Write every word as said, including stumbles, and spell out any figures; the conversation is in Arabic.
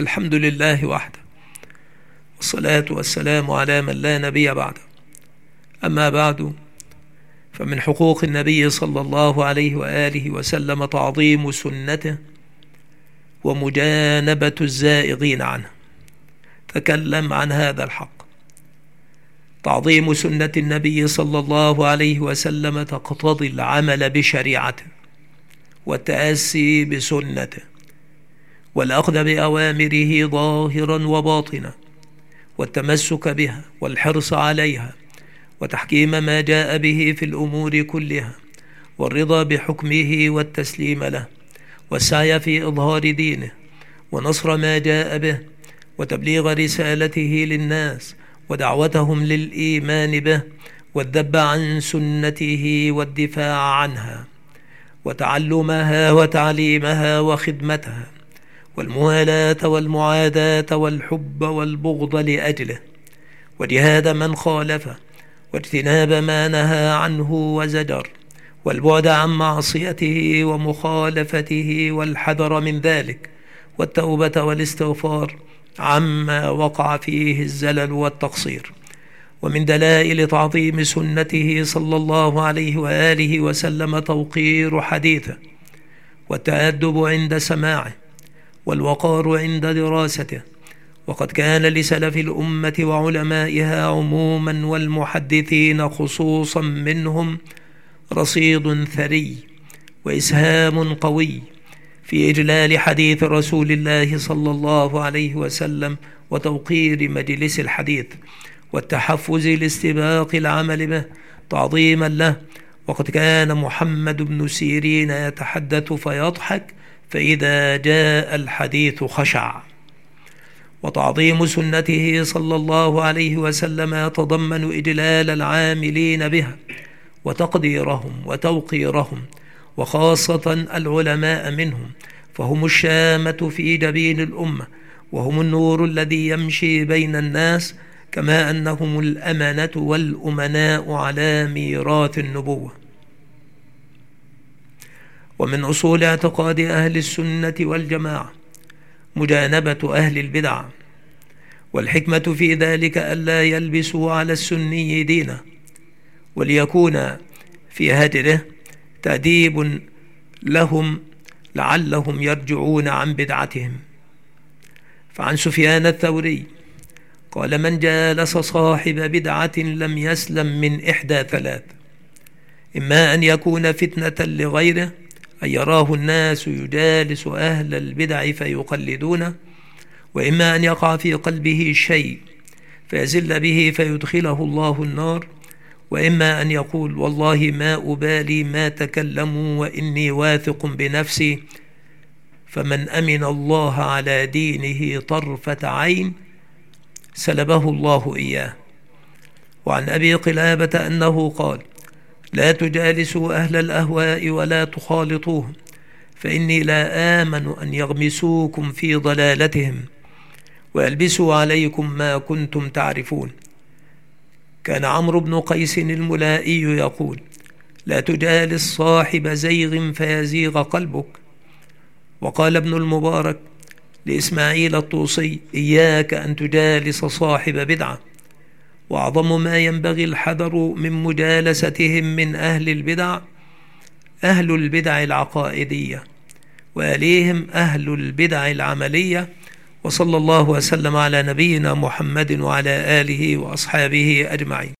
الحمد لله وحده، والصلاة والسلام على من لا نبي بعده. أما بعد، فمن حقوق النبي صلى الله عليه وآله وسلم تعظيم سنته ومجانبة الزائغين عنه. تكلم عن هذا الحق. تعظيم سنة النبي صلى الله عليه وسلم تقتضي العمل بشريعته والتأسي بسنته والأخذ بأوامره ظاهرا وباطنا والتمسك بها والحرص عليها وتحكيم ما جاء به في الأمور كلها والرضا بحكمه والتسليم له والسعي في إظهار دينه ونصر ما جاء به وتبليغ رسالته للناس ودعوتهم للإيمان به والذب عن سنته والدفاع عنها وتعلمها وتعليمها وخدمتها والموالاة والمعاداة والحب والبغض لأجله وجهاد من خالفه واجتناب ما نهى عنه وزجر والبعد عن معصيته ومخالفته والحذر من ذلك والتوبة والاستغفار عما وقع فيه الزلل والتقصير. ومن دلائل تعظيم سنته صلى الله عليه وآله وسلم توقير حديثه والتأدب عند سماعه والوقار عند دراسته. وقد كان لسلف الأمة وعلمائها عموما والمحدثين خصوصا منهم رصيد ثري وإسهام قوي في إجلال حديث رسول الله صلى الله عليه وسلم وتوقير مجلس الحديث والتحفز لاستباق العمل به تعظيما له. وقد كان محمد بن سيرين يتحدث فيضحك فإذا جاء الحديث خشع. وتعظيم سنته صلى الله عليه وسلم يتضمن إجلال العاملين بها وتقديرهم وتوقيرهم، وخاصة العلماء منهم، فهم الشامة في جبين الأمة وهم النور الذي يمشي بين الناس، كما أنهم الأمنة والأمناء على ميراث النبوة. ومن أصول اعتقاد أهل السنة والجماعة مجانبة أهل البدع، والحكمة في ذلك ألا يلبسوا على السني دينه، وليكون في هجره تأديب لهم لعلهم يرجعون عن بدعتهم. فعن سفيان الثوري قال: من جالس صاحب بدعة لم يسلم من إحدى ثلاث: إما أن يكون فتنة لغيره، أن يراه الناس يجالس أهل البدع فيقلدونه، وإما أن يقع في قلبه شيء فيزل به فيدخله الله النار، وإما أن يقول: والله ما أبالي ما تكلموا وإني واثق بنفسي، فمن أمن الله على دينه طرفة عين سلبه الله إياه. وعن أبي قلابة أنه قال: لا تجالسوا أهل الأهواء ولا تخالطوهم، فإني لا آمن أن يغمسوكم في ضلالتهم ويلبسوا عليكم ما كنتم تعرفون. كان عمرو بن قيس الملائي يقول: لا تجالس صاحب زيغ فيزيغ قلبك. وقال ابن المبارك لإسماعيل الطوسي: إياك أن تجالس صاحب بدعة. وأعظم ما ينبغي الحذر من مجالستهم من أهل البدع أهل البدع العقائدية، ويليهم أهل البدع العملية. وصلى الله وسلم على نبينا محمد وعلى آله وأصحابه أجمعين.